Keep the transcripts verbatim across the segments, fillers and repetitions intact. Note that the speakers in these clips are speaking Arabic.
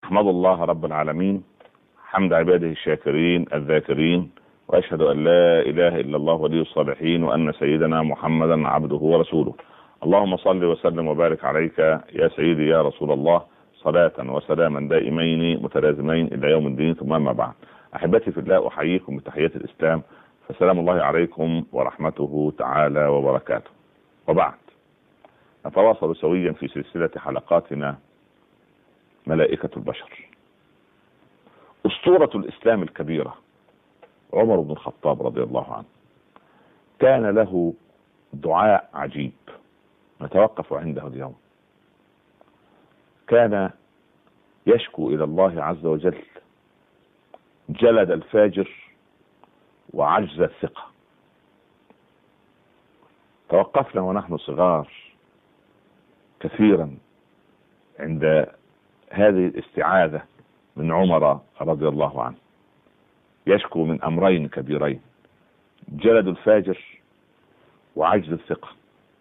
أحمد الله رب العالمين حمد عباده الشاكرين الذاكرين، وأشهد أن لا إله إلا الله ولي الصالحين، وأن سيدنا محمدا عبده ورسوله. اللهم صل وسلم وبارك عليك يا سيدي يا رسول الله، صلاة وسلاما دائمين متلازمين إلى يوم الدين، ثم أما بعد. أحبتي في الله، أحييكم بتحية الإسلام، فسلام الله عليكم ورحمته تعالى وبركاته. وبعد، نتواصل سويا في سلسلة حلقاتنا ملائكة البشر. أسطورة الإسلام الكبيرة عمر بن الخطاب رضي الله عنه كان له دعاء عجيب نتوقف عنده اليوم. كان يشكو إلى الله عز وجل جلد الفاجر وعجز الثقة. توقفنا ونحن صغار كثيرا عند هذه الاستعاذة من عمر رضي الله عنه، يشكو من أمرين كبيرين: جلد الفاجر وعجز الثقة.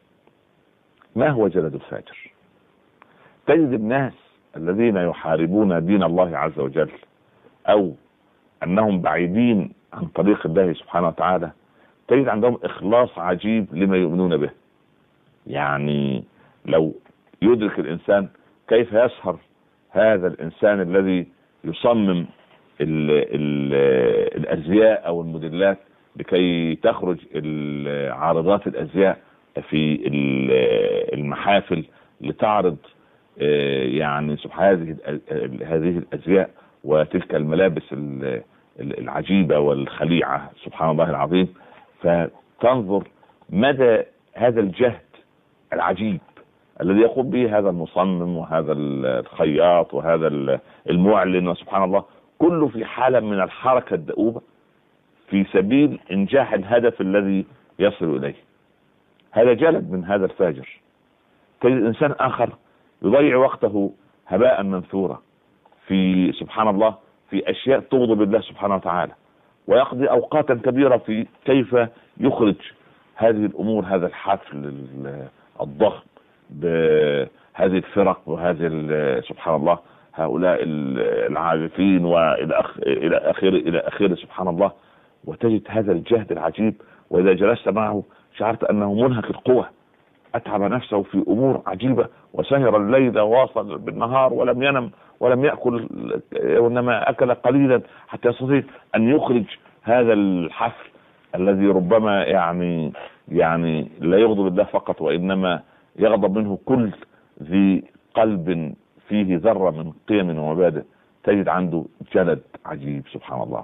ما هو جلد الفاجر؟ تجد الناس الذين يحاربون دين الله عز وجل أو أنهم بعيدين عن طريق الله سبحانه وتعالى، تجد عندهم إخلاص عجيب لما يؤمنون به. يعني لو يدرك الإنسان كيف يسهر هذا الإنسان الذي يصمم ال ال الأزياء أو الموديلات لكي تخرج عارضات الأزياء في المحافل لتعرض يعني سبحان هذه الأزياء وتلك الملابس العجيبة والخليعة، سبحان الله العظيم. فتنظر مدى هذا الجهد العجيب الذي يقوم به هذا المصمم وهذا الخياط وهذا المعلن، وسبحان الله كله في حالة من الحركة الدؤوبة في سبيل إنجاح الهدف الذي يصل إليه. هذا جلد من هذا الفاجر. تجد إنسان آخر يضيع وقته هباء منثورا في سبحان الله في أشياء تغضب الله سبحانه وتعالى، ويقضي أوقاتا كبيرة في كيف يخرج هذه الأمور، هذا الحفل الضخم بهذه الفرق وهذه سبحان الله هؤلاء العازفين والى الى اخره الى اخره سبحان الله. وتجد هذا الجهد العجيب، واذا جلست معه شعرت انه منهك القوى، اتعب نفسه في امور عجيبه، وسهر الليل واصل بالنهار ولم ينم ولم ياكل، وانما اكل قليلا حتى يستطيع ان يخرج هذا الحفل الذي ربما يعني يعني لا يغضب الله فقط، وانما يغضب منه كل ذي قلب فيه ذرة من قيم ومبادئ. تجد عنده جلد عجيب سبحان الله.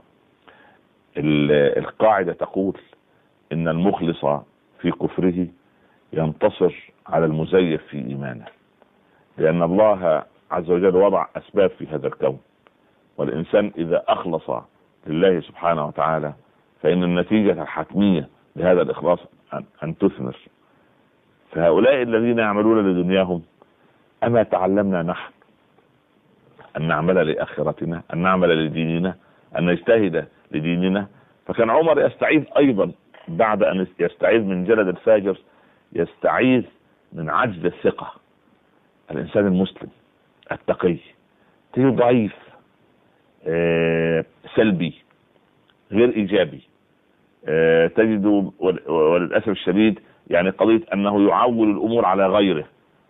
القاعدة تقول إن المخلص في كفره ينتصر على المزيف في إيمانه، لأن الله عز وجل وضع أسباب في هذا الكون، والإنسان إذا أخلص لله سبحانه وتعالى فإن النتيجة الحتمية لهذا الإخلاص أن تثمر. فهؤلاء الذين يعملون لدنياهم، أما تعلمنا نحن أن نعمل لآخرتنا، أن نعمل لديننا، أن نجتهد لديننا؟ فكان عمر يستعيذ أيضا بعد أن يستعيذ من جلد الفاجر، يستعيذ من عجز الثقة. الإنسان المسلم التقي تجد ضعيف، آه، سلبي، غير إيجابي، آه، تجد وللأسف الشديد يعني قضية أنه يعول الأمور على غيره،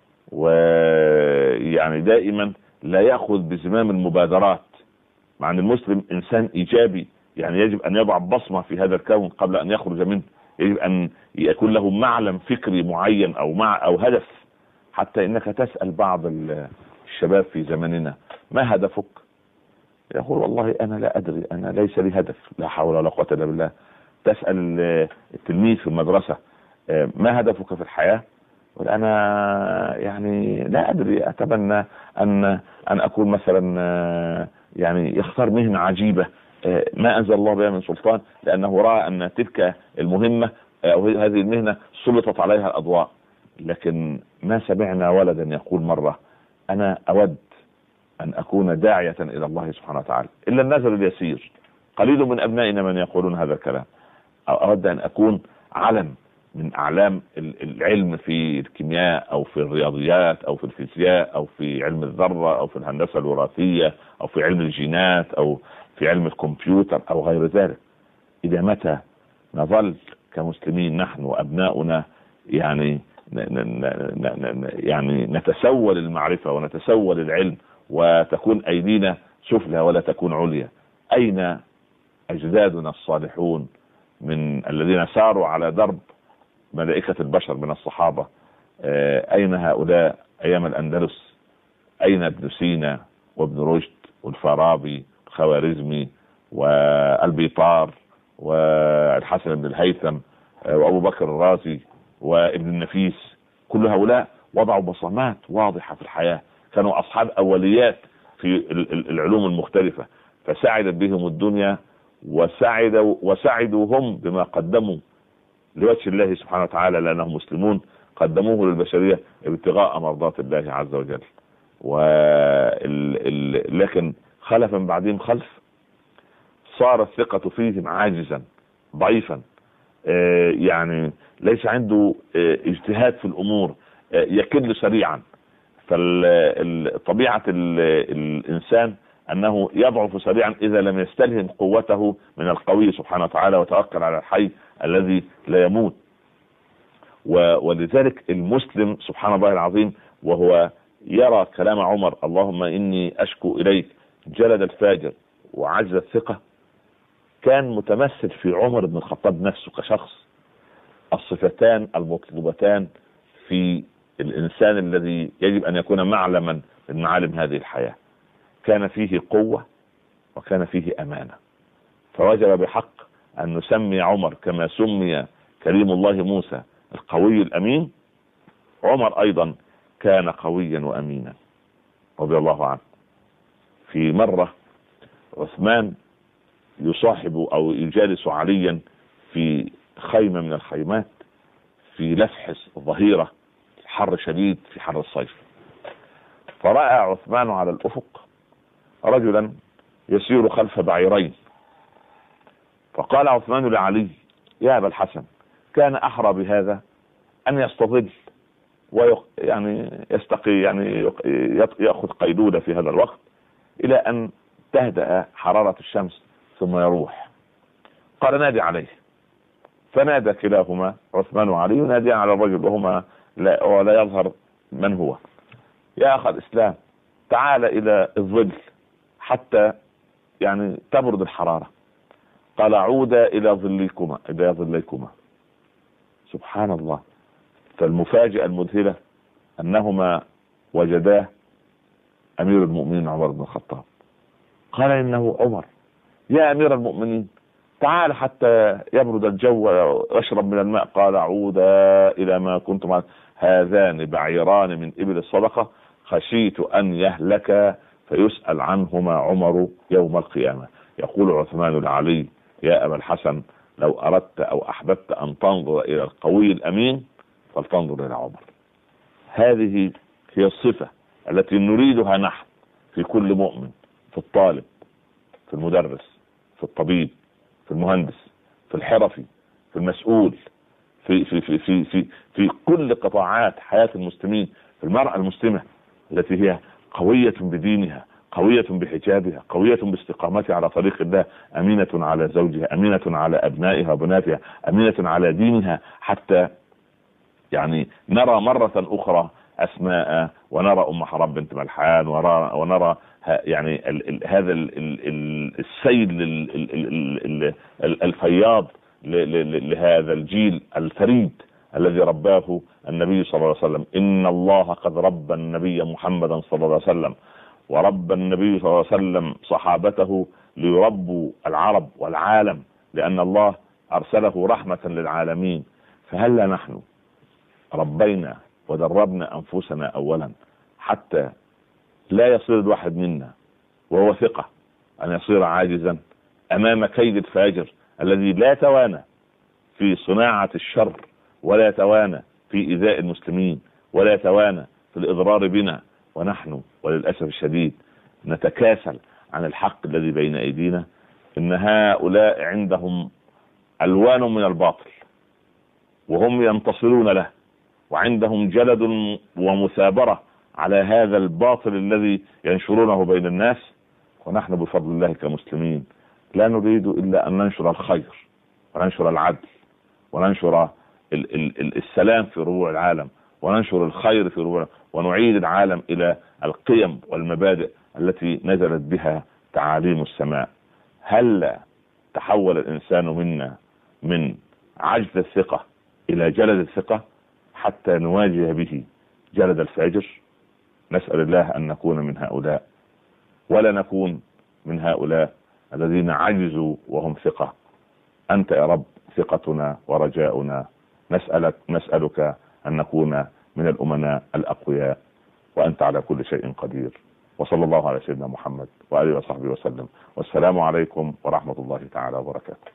ويعني دائما لا يأخذ بزمام المبادرات. مع أن المسلم إنسان إيجابي، يعني يجب أن يضع بصمة في هذا الكون قبل أن يخرج منه، يجب أن يكون له معلم فكري معين أو مع أو هدف. حتى إنك تسأل بعض الشباب في زمننا: ما هدفك؟ يقول: والله أنا لا أدري، أنا ليس لي هدف. لا حول ولا قوة إلا بالله. تسأل التلميذ في المدرسة: ما هدفك في الحياة؟ وأنا يعني لا أدري، أتمنى أن أن أكون مثلا يعني يختار مهنة عجيبة ما أنزل الله بها من سلطان، لأنه رأى أن تلك المهمة أو هذه المهنة سلطت عليها الأضواء. لكن ما سمعنا ولدا يقول مرة: أنا أود أن أكون داعية إلى الله سبحانه وتعالى. إلا النزل اليسير، قليل من أبنائنا من يقولون هذا الكلام. أود أن أكون علم من اعلام العلم في الكيمياء او في الرياضيات او في الفيزياء او في علم الذرة او في الهندسة الوراثية او في علم الجينات او في علم الكمبيوتر او غير ذلك. الى متى نظل كمسلمين نحن وابناؤنا يعني يعني نتسول المعرفة ونتسول العلم وتكون ايدينا سفلى ولا تكون عليا؟ اين اجدادنا الصالحون من الذين ساروا على درب ملائكة البشر من الصحابة؟ اين هؤلاء ايام الاندلس؟ اين ابن سينا وابن رشد والفارابي والخوارزمي والبيطار والحسن بن الهيثم وابو بكر الرازي وابن النفيس؟ كل هؤلاء وضعوا بصمات واضحة في الحياة، كانوا اصحاب اوليات في العلوم المختلفة، فسعدت بهم الدنيا وسعدوا وسعدوا هم بما قدموا لوجه الله سبحانه وتعالى، لانهم مسلمون قدموه للبشرية ابتغاء مرضات الله عز وجل. ول... لكن خلف من بعدهم خلف صار الثقة فيهم عاجزا ضعيفا، يعني ليس عنده اجتهاد في الامور، يكل سريعا. فطبيعة الانسان انه يضعف سريعا اذا لم يستلهم قوته من القوي سبحانه وتعالى وتوكل على الحي الذي لا يموت. ولذلك المسلم سبحان الله العظيم وهو يرى كلام عمر اللهم اني اشكو اليك جلد الفاجر وعجز الثقة، كان متمثل في عمر بن الخطاب نفسه كشخص الصفتان المطلوبتان في الانسان الذي يجب ان يكون معلما من معالم هذه الحياة. كان فيه قوة وكان فيه امانة، فوجب بحق ان نسمي عمر كما سمي كريم الله موسى القوي الامين. عمر ايضا كان قويا وامينا رضي الله عنه. في مرة عثمان يصاحب او يجالس عليا في خيمة من الخيمات في لفح الظهيرة، حر شديد في حر الصيف، فرأى عثمان على الافق رجلا يسير خلف بعيرين، فقال عثمان لعلي يا ابا الحسن كان احرى بهذا ان يستظل ويعني يستقي يعني ياخذ قيلولة في هذا الوقت الى ان تهدأ حرارة الشمس ثم يروح. قال نادي عليه، فنادى كلاهما عثمان وعلي يناديان على الرجل وهما لا ولا يظهر من هو. يا اخ الاسلام تعال الى الظل حتى يعني تبرد الحرارة. قال عودا الى ظلكما الى ظلكما. سبحان الله. فالمفاجأة المذهلة انهما وجداه امير المؤمنين عمر بن الخطاب. قال انه عمر يا امير المؤمنين تعال حتى يبرد الجو واشرب من الماء. قال عودا الى ما كنتم. هذان بعيران من ابل الصدقة خشيت ان يهلك فيسأل عنهما عمر يوم القيامة. يقول عثمان لعلي يا ابا الحسن لو اردت او احببت ان تنظر الى القوي الامين فلتنظر الى عمر. هذه هي الصفة التي نريدها نحن في كل مؤمن، في الطالب، في المدرس، في الطبيب، في المهندس، في الحرفي، في المسؤول، في في في في في, في كل قطاعات حياة المسلمين. في المرأة المسلمة التي هي قوية بدينها، قوية بحجابها، قوية باستقامتها على طريق الله، أمينة على زوجها، أمينة على أبنائها وبناتها، أمينة على دينها، حتى يعني نرى مرة أخرى أسماء ونرى أم حرام بنت ملحان ونرى, ونرى يعني ال ال هذا ال ال السيل الفياض لهذا الجيل الفريد الذي رباه النبي صلى الله عليه وسلم. إن الله قد ربى النبي محمدا صلى الله عليه وسلم وربى النبي صلى الله عليه وسلم صحابته ليربوا العرب والعالم، لأن الله أرسله رحمة للعالمين. فهل نحن ربينا ودربنا أنفسنا أولا حتى لا يصير الواحد منا وهو ثقة أن يصير عاجزا أمام كيد الفاجر الذي لا يتوانى في صناعة الشر ولا يتوانى في إيذاء المسلمين ولا يتوانى في الإضرار بنا، ونحن وللأسف الشديد نتكاسل عن الحق الذي بين أيدينا. إن هؤلاء عندهم ألوان من الباطل وهم ينتصرون له، وعندهم جلد ومثابرة على هذا الباطل الذي ينشرونه بين الناس. ونحن بفضل الله كمسلمين لا نريد إلا أن ننشر الخير وننشر العدل وننشر ال ال السلام في ربوع العالم، وننشر الخير في ربوع، ونعيد العالم إلى القيم والمبادئ التي نزلت بها تعاليم السماء. هل تحول الإنسان منا من عجز الثقة إلى جلد الثقة حتى نواجه به جلد الفاجر؟ نسأل الله أن نكون من هؤلاء، ولا نكون من هؤلاء الذين عجزوا وهم ثقة. أنت يا رب ثقتنا ورجاؤنا، نسألك نسألك أن نكون من الأمناء الأقوياء، وأنت على كل شيء قدير. وصلى الله على سيدنا محمد وآله وصحبه وسلم، والسلام عليكم ورحمة الله تعالى وبركاته.